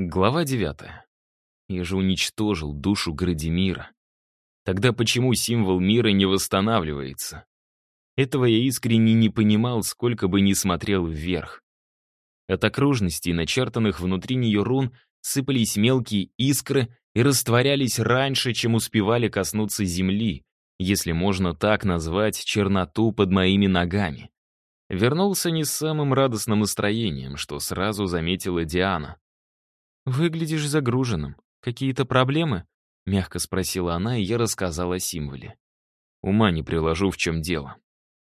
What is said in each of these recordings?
Глава 9. Я же уничтожил душу Градимира. Тогда почему символ мира не восстанавливается? Этого я искренне не понимал, сколько бы ни смотрел вверх. От окружностей, начертанных внутри нее рун, сыпались мелкие искры и растворялись раньше, чем успевали коснуться земли, если можно так назвать черноту под моими ногами. Вернулся не с самым радостным настроением, что сразу заметила Диана. «Выглядишь загруженным. Какие-то проблемы?» — мягко спросила она, и я рассказал о символе. Ума не приложу, в чем дело.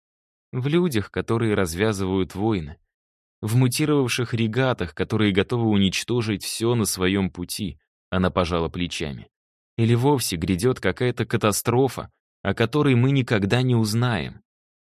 В людях, которые развязывают войны. В мутировавших регатах, которые готовы уничтожить все на своем пути, она пожала плечами. Или вовсе грядет какая-то катастрофа, о которой мы никогда не узнаем.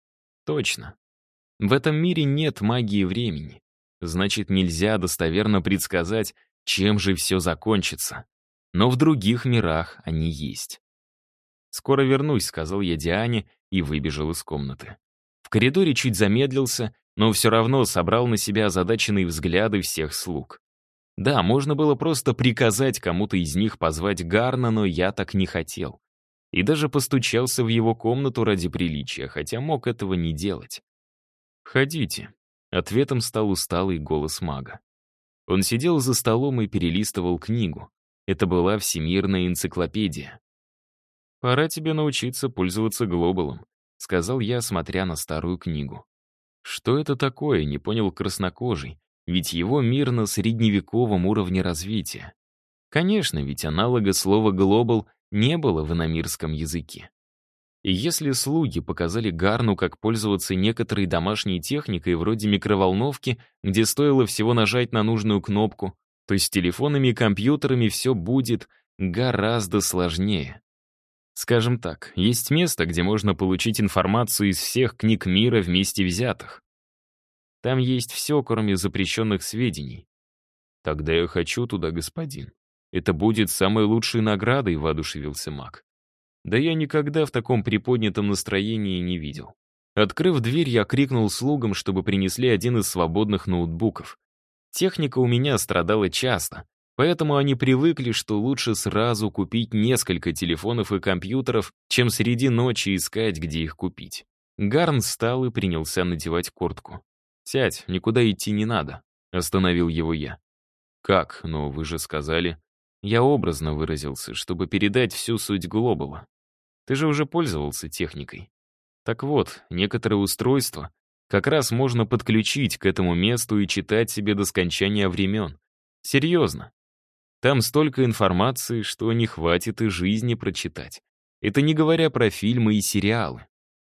Точно. В этом мире нет магии времени. Значит, нельзя достоверно предсказать, чем же все закончится. Но в других мирах они есть. «Скоро вернусь», — сказал я Диане и выбежал из комнаты. В коридоре чуть замедлился, но все равно собрал на себя озадаченные взгляды всех слуг. Да, можно было просто приказать кому-то из них позвать Гарна, но я так не хотел. И даже постучался в его комнату ради приличия, хотя мог этого не делать. «Входите», — ответом стал усталый голос мага. Он сидел за столом и перелистывал книгу. Это была всемирная энциклопедия. «Пора тебе научиться пользоваться глобалом», — сказал я, смотря на старую книгу. Что это такое, не понял краснокожий, ведь его мир на средневековом уровне развития. Конечно, ведь аналога слова «глобал» не было в иномирском языке. И если слуги показали Гарну, как пользоваться некоторой домашней техникой вроде микроволновки, где стоило всего нажать на нужную кнопку, то с телефонами и компьютерами все будет гораздо сложнее. Скажем так, есть место, где можно получить информацию из всех книг мира вместе взятых. Там есть все, кроме запрещенных сведений. Тогда я хочу туда, господин. Это будет самой лучшей наградой, воодушевился маг. Да я никогда в таком приподнятом настроении не видел. Открыв дверь, я крикнул слугам, чтобы принесли один из свободных ноутбуков. Техника у меня страдала часто, поэтому они привыкли, что лучше сразу купить несколько телефонов и компьютеров, чем среди ночи искать, где их купить. Гарн встал и принялся надевать куртку. «Сядь, никуда идти не надо», — остановил его я. «Как? Но вы же сказали...» Я образно выразился, чтобы передать всю суть глобала. Ты же уже пользовался техникой. Так вот, некоторые устройства как раз можно подключить к этому месту и читать себе до скончания времен. Серьезно. Там столько информации, что не хватит и жизни прочитать. Это не говоря про фильмы и сериалы.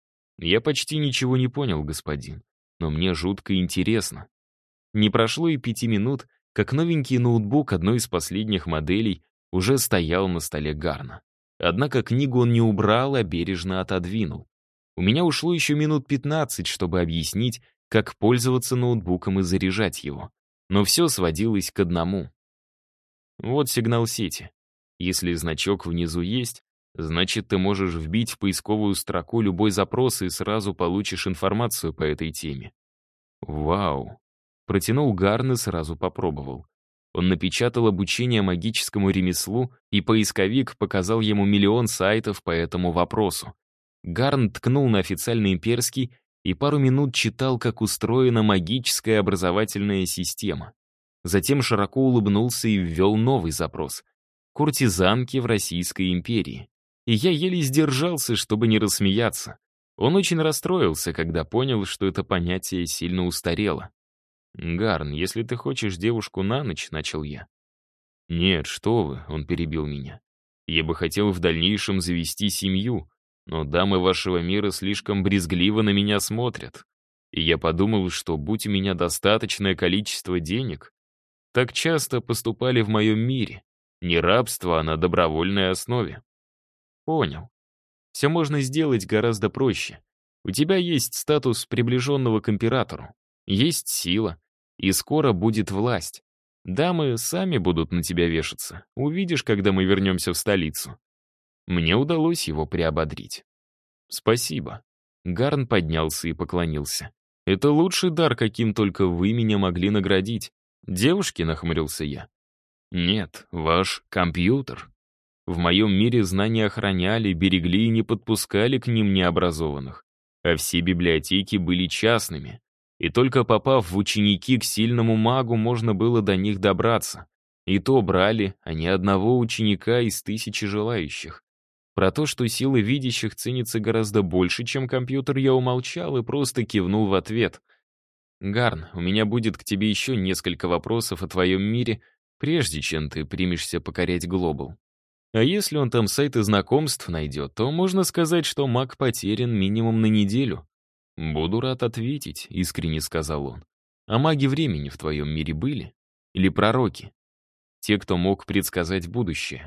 Я почти ничего не понял, господин, но мне жутко интересно. Не прошло и 5 минут, как новенький ноутбук одной из последних моделей уже стоял на столе Гарна. Однако книгу он не убрал, а бережно отодвинул. У меня ушло еще минут 15, чтобы объяснить, как пользоваться ноутбуком и заряжать его. Но все сводилось к одному. Вот сигнал сети. Если значок внизу есть, значит, ты можешь вбить в поисковую строку любой запрос и сразу получишь информацию по этой теме. Вау. Протянул Гарн и сразу попробовал. Он напечатал обучение магическому ремеслу, и поисковик показал ему миллион сайтов по этому вопросу. Гарн ткнул на официальный имперский и пару минут читал, как устроена магическая образовательная система. Затем широко улыбнулся и ввел новый запрос. «Куртизанки в Российской империи». И я еле сдержался, чтобы не рассмеяться. Он очень расстроился, когда понял, что это понятие сильно устарело. «Гарн, если ты хочешь девушку на ночь», — начал я. «Нет, что вы», — он перебил меня. «Я бы хотел в дальнейшем завести семью, но дамы вашего мира слишком брезгливо на меня смотрят. И я подумал, что будь у меня достаточное количество денег, так часто поступали в моем мире. Не рабство, а на добровольной основе». «Понял. Все можно сделать гораздо проще. У тебя есть статус приближенного к императору, есть сила, и скоро будет власть. Дамы сами будут на тебя вешаться. Увидишь, когда мы вернемся в столицу». Мне удалось его приободрить. «Спасибо». Гарн поднялся и поклонился. «Это лучший дар, каким только вы меня могли наградить». «Девушки», — нахмурился я. Нет, ваш компьютер. В моем мире знания охраняли, берегли и не подпускали к ним необразованных. А все библиотеки были частными. И только попав в ученики к сильному магу, можно было до них добраться. И то брали, а не одного ученика из 1000 желающих. Про то, что сила видящих ценится гораздо больше, чем компьютер, я умолчал и просто кивнул в ответ. «Гарн, у меня будет к тебе еще несколько вопросов о твоем мире, прежде чем ты примешься покорять Глобал. А если он там сайты знакомств найдет, то можно сказать, что маг потерян минимум на неделю». «Буду рад ответить», — искренне сказал он. «А маги времени в твоем мире были? Или пророки? Те, кто мог предсказать будущее?»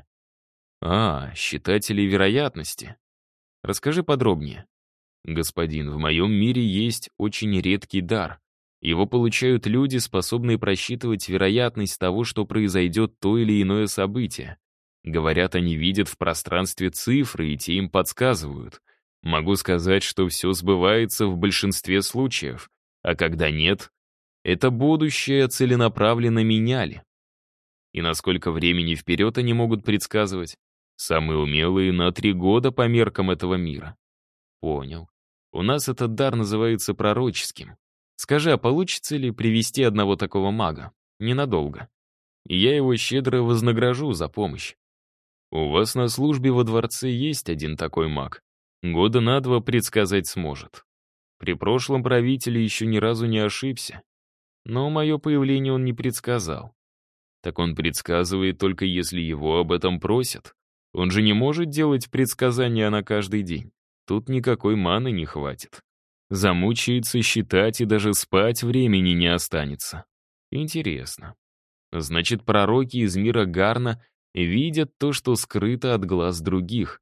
«А, считатели вероятности. Расскажи подробнее». «Господин, в моем мире есть очень редкий дар. Его получают люди, способные просчитывать вероятность того, что произойдет то или иное событие. Говорят, они видят в пространстве цифры, и те им подсказывают. Могу сказать, что все сбывается в большинстве случаев, а когда нет, это будущее целенаправленно меняли. И насколько времени вперед они могут предсказывать? Самые умелые на 3 года по меркам этого мира». «Понял. У нас этот дар называется пророческим. Скажи, а получится ли привести одного такого мага? Ненадолго. И я его щедро вознагражу за помощь. У вас на службе во дворце есть один такой маг. Года на 2 предсказать сможет. При прошлом правителе еще ни разу не ошибся. Но мое появление он не предсказал. Так он предсказывает только если его об этом просят. Он же не может делать предсказания на каждый день. Тут никакой маны не хватит. Замучается считать, и даже спать времени не останется. Интересно. Значит, пророки из мира Гарна видят то, что скрыто от глаз других.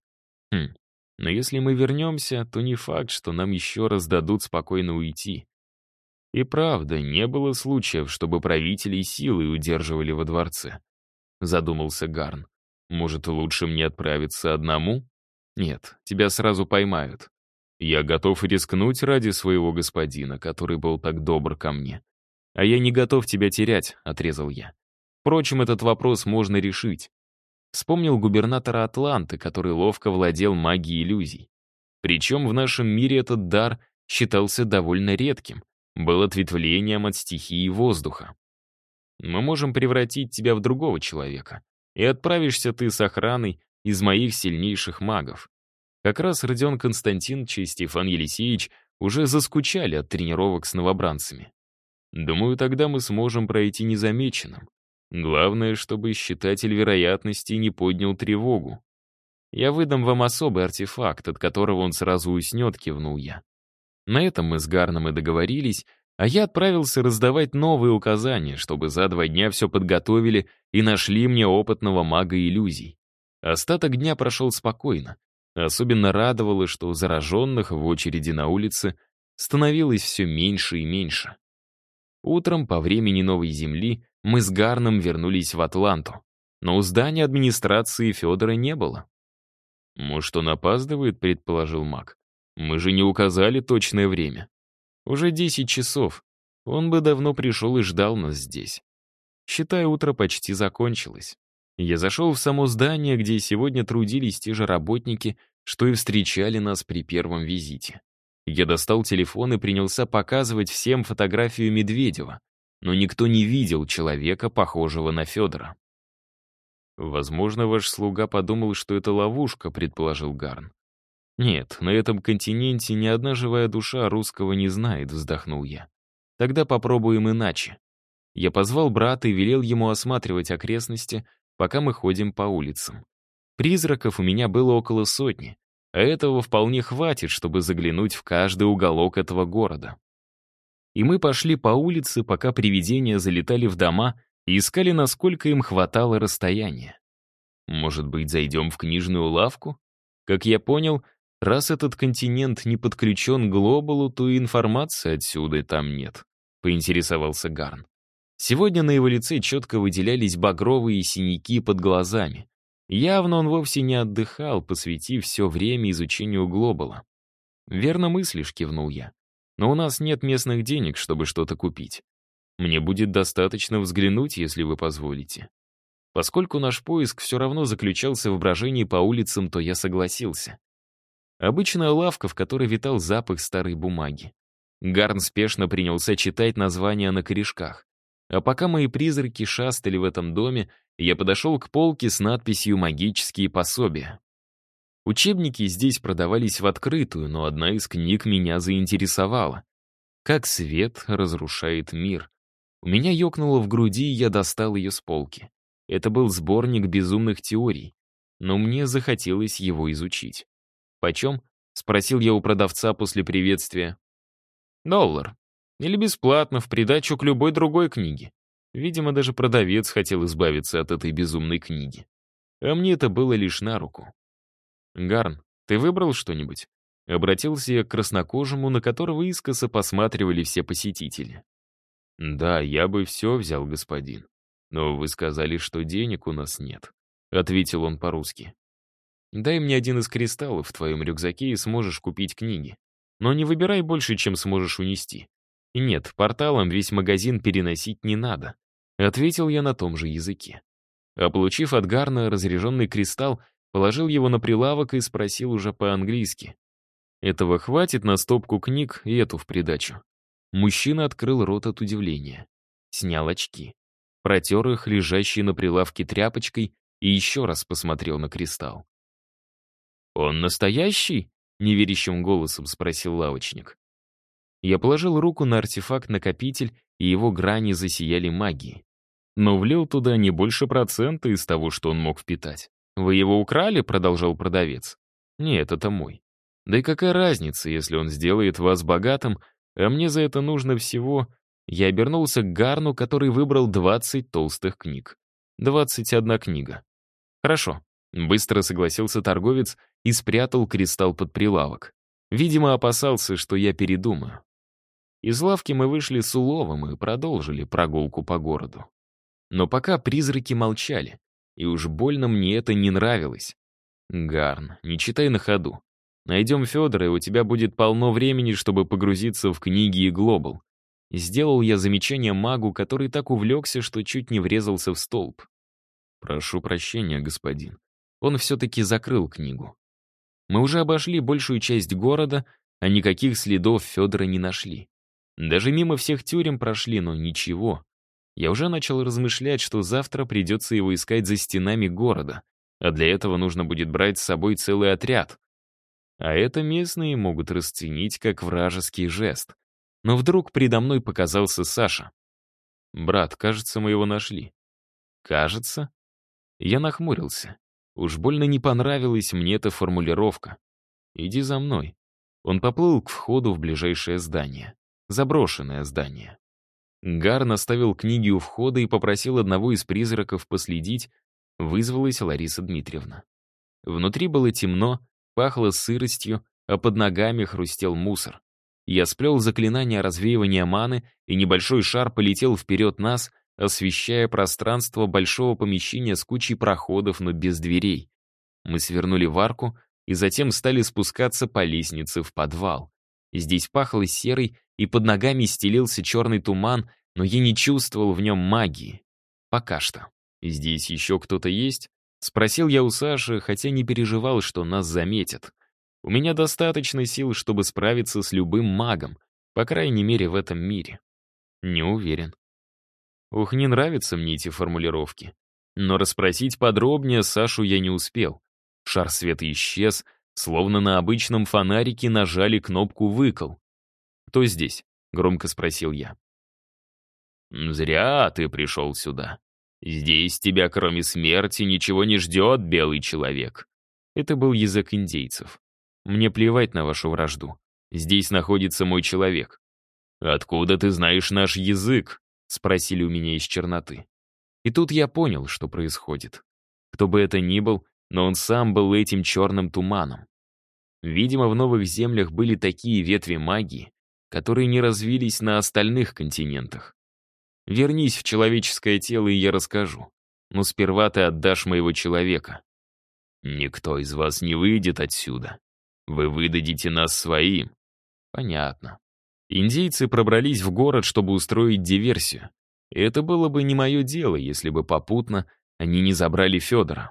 Но если мы вернемся, то не факт, что нам еще раз дадут спокойно уйти. И правда, не было случаев, чтобы правителей силой удерживали во дворце. Задумался Гарн. Может, лучше мне отправиться одному? Нет, тебя сразу поймают. Я готов рискнуть ради своего господина, который был так добр ко мне. А я не готов тебя терять, отрезал я. Впрочем, этот вопрос можно решить. Вспомнил губернатора Атланты, который ловко владел магией иллюзий. Причем в нашем мире этот дар считался довольно редким, был ответвлением от стихии воздуха. Мы можем превратить тебя в другого человека, и отправишься ты с охраной из моих сильнейших магов. Как раз Родион Константинович и Стефан Елисеевич уже заскучали от тренировок с новобранцами. Думаю, тогда мы сможем пройти незамеченным. Главное, чтобы считатель вероятности не поднял тревогу. Я выдам вам особый артефакт, от которого он сразу уснет, кивнул я. На этом мы с Гарном и договорились, а я отправился раздавать новые указания, чтобы за 2 дня все подготовили и нашли мне опытного мага иллюзий. Остаток дня прошел спокойно. Особенно радовало, что зараженных в очереди на улице становилось все меньше и меньше. Утром, по времени новой земли, мы с Гарном вернулись в Атланту, но у здания администрации Федора не было. «Может, он опаздывает?» — предположил маг. «Мы же не указали точное время. Уже 10 часов. Он бы давно пришел и ждал нас здесь. Считай, утро почти закончилось. Я зашел в само здание, где сегодня трудились те же работники, что и встречали нас при первом визите. Я достал телефон и принялся показывать всем фотографию Медведева, но никто не видел человека, похожего на Федора. «Возможно, ваш слуга подумал, что это ловушка», — предположил Гарн. «Нет, на этом континенте ни одна живая душа русского не знает», — вздохнул я. «Тогда попробуем иначе». Я позвал брата и велел ему осматривать окрестности, пока мы ходим по улицам. Призраков у меня было около 100, а этого вполне хватит, чтобы заглянуть в каждый уголок этого города. И мы пошли по улице, пока привидения залетали в дома и искали, насколько им хватало расстояния. Может быть, зайдем в книжную лавку? Как я понял, раз этот континент не подключен к глобалу, то и информации отсюда там нет, поинтересовался Гарн. Сегодня на его лице четко выделялись багровые синяки под глазами. Явно он вовсе не отдыхал, посвятив все время изучению глобала. «Верно мыслишь», — кивнул я. «Но у нас нет местных денег, чтобы что-то купить. Мне будет достаточно взглянуть, если вы позволите». Поскольку наш поиск все равно заключался в брожении по улицам, то я согласился. Обычная лавка, в которой витал запах старой бумаги. Гарн спешно принялся читать названия на корешках. А пока мои призраки шастали в этом доме, я подошел к полке с надписью «Магические пособия». Учебники здесь продавались в открытую, но одна из книг меня заинтересовала. «Как свет разрушает мир». У меня ёкнуло в груди, и я достал ее с полки. Это был сборник безумных теорий, но мне захотелось его изучить. «Почем?» — спросил я у продавца после приветствия. $1. Или бесплатно, в придачу к любой другой книге». Видимо, даже продавец хотел избавиться от этой безумной книги. А мне это было лишь на руку. «Гарн, ты выбрал что-нибудь?» Обратился я к краснокожему, на которого искоса посматривали все посетители. «Да, я бы все взял, господин. Но вы сказали, что денег у нас нет», — ответил он по-русски. «Дай мне один из кристаллов в твоем рюкзаке и сможешь купить книги. Но не выбирай больше, чем сможешь унести. И нет, порталом весь магазин переносить не надо», — ответил я на том же языке. А получив от Гарна разряженный кристалл, положил его на прилавок и спросил уже по-английски. «Этого хватит на стопку книг и эту в придачу?» Мужчина открыл рот от удивления. Снял очки. Протер их, лежащей на прилавке тряпочкой, и еще раз посмотрел на кристалл. «Он настоящий?» — неверящим голосом спросил лавочник. Я положил руку на артефакт-накопитель, и его грани засияли магией. Но влил туда не больше процента из того, что он мог впитать. «Вы его украли?» — продолжал продавец. «Нет, это мой. Да и какая разница, если он сделает вас богатым, а мне за это нужно всего...» Я обернулся к Гарну, который выбрал 20 толстых книг. 21 книга. «Хорошо», — быстро согласился торговец и спрятал кристалл под прилавок. Видимо, опасался, что я передумаю. Из лавки мы вышли с уловом и продолжили прогулку по городу. Но пока призраки молчали, и уж больно мне это не нравилось. «Гарн, не читай на ходу. Найдем Федора, и у тебя будет полно времени, чтобы погрузиться в книги и глобал». Сделал я замечание магу, который так увлекся, что чуть не врезался в столб. «Прошу прощения, господин». Он все-таки закрыл книгу. Мы уже обошли большую часть города, а никаких следов Федора не нашли. Даже мимо всех тюрем прошли, но ничего. Я уже начал размышлять, что завтра придется его искать за стенами города, а для этого нужно будет брать с собой целый отряд. А это местные могут расценить как вражеский жест. Но вдруг передо мной показался Саша. «Брат, кажется, мы его нашли». «Кажется?» Я нахмурился. Уж больно не понравилась мне эта формулировка. «Иди за мной». Он поплыл к входу в ближайшее здание. Заброшенное здание. Гарн оставил книги у входа и попросил одного из призраков последить, вызвалась Лариса Дмитриевна. Внутри было темно, пахло сыростью, а под ногами хрустел мусор. Я сплел заклинание развеивания маны, и небольшой шар полетел вперед нас, освещая пространство большого помещения с кучей проходов, но без дверей. Мы свернули в арку и затем стали спускаться по лестнице в подвал. Здесь пахло серой, и под ногами стелился черный туман, но я не чувствовал в нем магии. Пока что. «Здесь еще кто-то есть?» — спросил я у Саши, хотя не переживал, что нас заметят. У меня достаточно сил, чтобы справиться с любым магом, по крайней мере, в этом мире. Не уверен. Ух, не нравятся мне эти формулировки. Но расспросить подробнее Сашу я не успел. Шар света исчез, словно на обычном фонарике нажали кнопку «выкл». «Кто здесь?» — громко спросил я. «Зря ты пришел сюда. Здесь тебя, кроме смерти, ничего не ждет, белый человек». Это был язык индейцев. «Мне плевать на вашу вражду. Здесь находится мой человек». «Откуда ты знаешь наш язык?» — спросили у меня из черноты. И тут я понял, что происходит. Кто бы это ни был, но он сам был этим черным туманом. Видимо, в новых землях были такие ветви магии, которые не развились на остальных континентах. Вернись в человеческое тело, и я расскажу. Но сперва ты отдашь моего человека. Никто из вас не выйдет отсюда. Вы выдадите нас своим. Понятно. Индейцы пробрались в город, чтобы устроить диверсию. И это было бы не мое дело, если бы попутно они не забрали Федора.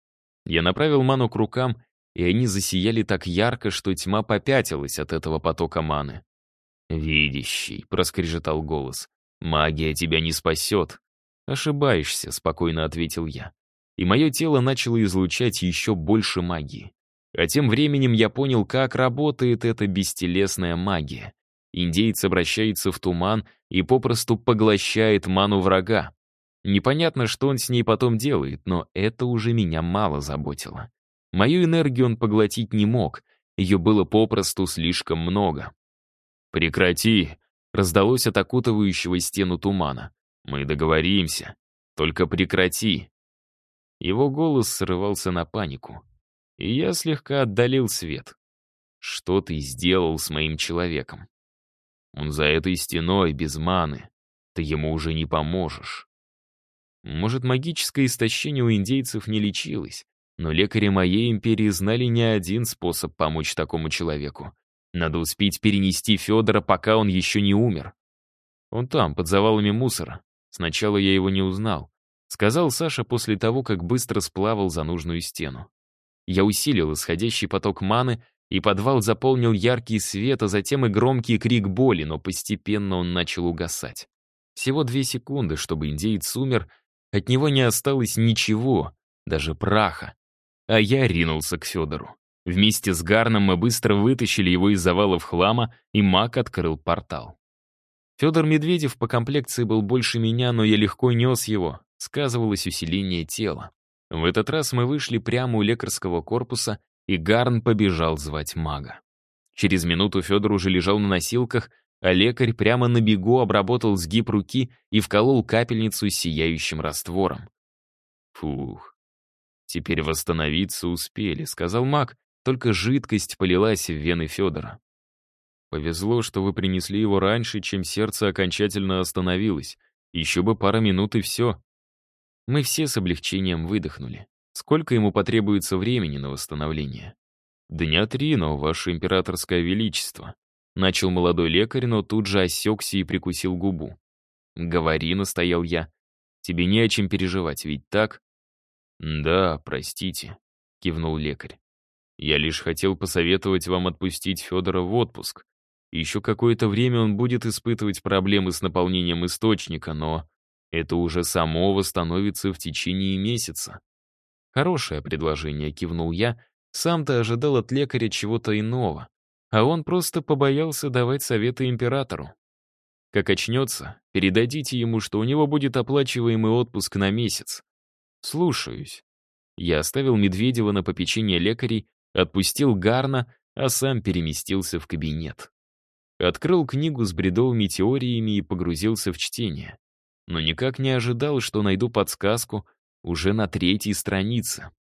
Я направил ману к рукам, и они засияли так ярко, что тьма попятилась от этого потока маны. «Видящий», — проскрежетал голос, — «магия тебя не спасет». «Ошибаешься», — спокойно ответил я. И мое тело начало излучать еще больше магии. А тем временем я понял, как работает эта бестелесная магия. Индеец обращается в туман и попросту поглощает ману врага. Непонятно, что он с ней потом делает, но это уже меня мало заботило. Мою энергию он поглотить не мог, ее было попросту слишком много. «Прекрати!» — раздалось от окутывающего стену тумана. «Мы договоримся. Только прекрати!» Его голос срывался на панику. И я слегка отдалил свет. «Что ты сделал с моим человеком?» «Он за этой стеной, без маны. Ты ему уже не поможешь». Может, магическое истощение у индейцев не лечилось, но лекари моей империи знали не один способ помочь такому человеку. Надо успеть перенести Федора, пока он еще не умер. Он там, под завалами мусора. Сначала я его не узнал, сказал Саша после того, как быстро сплавал за нужную стену. Я усилил исходящий поток маны, и подвал заполнил яркий свет, а затем и громкий крик боли, но постепенно он начал угасать. Всего 2 секунды, чтобы индеец умер, от него не осталось ничего, даже праха. А я ринулся к Федору. Вместе с Гарном мы быстро вытащили его из завалов хлама, и маг открыл портал. Федор Медведев по комплекции был больше меня, но я легко нес его, сказывалось усиление тела. В этот раз мы вышли прямо у лекарского корпуса, и Гарн побежал звать мага. Через минуту Федор уже лежал на носилках, а лекарь прямо на бегу обработал сгиб руки и вколол капельницу с сияющим раствором. «Фух, теперь восстановиться успели», — сказал маг, только жидкость полилась в вены Федора. «Повезло, что вы принесли его раньше, чем сердце окончательно остановилось. Еще бы пара минут и все». Мы все с облегчением выдохнули. Сколько ему потребуется времени на восстановление? 3 дня, но ваше императорское величество. Начал молодой лекарь, но тут же осекся и прикусил губу. «Говори», — настоял я. «Тебе не о чем переживать, ведь так?» «Да, простите», — кивнул лекарь. «Я лишь хотел посоветовать вам отпустить Федора в отпуск. Еще какое-то время он будет испытывать проблемы с наполнением источника, но это уже само восстановится в течение месяца». «Хорошее предложение», — кивнул я. Сам-то ожидал от лекаря чего-то иного, а он просто побоялся давать советы императору. «Как очнется, передадите ему, что у него будет оплачиваемый отпуск на месяц». «Слушаюсь». Я оставил Медведева на попечение лекарей, отпустил Гарна, а сам переместился в кабинет. Открыл книгу с бредовыми теориями и погрузился в чтение. Но никак не ожидал, что найду подсказку уже на 3-й странице.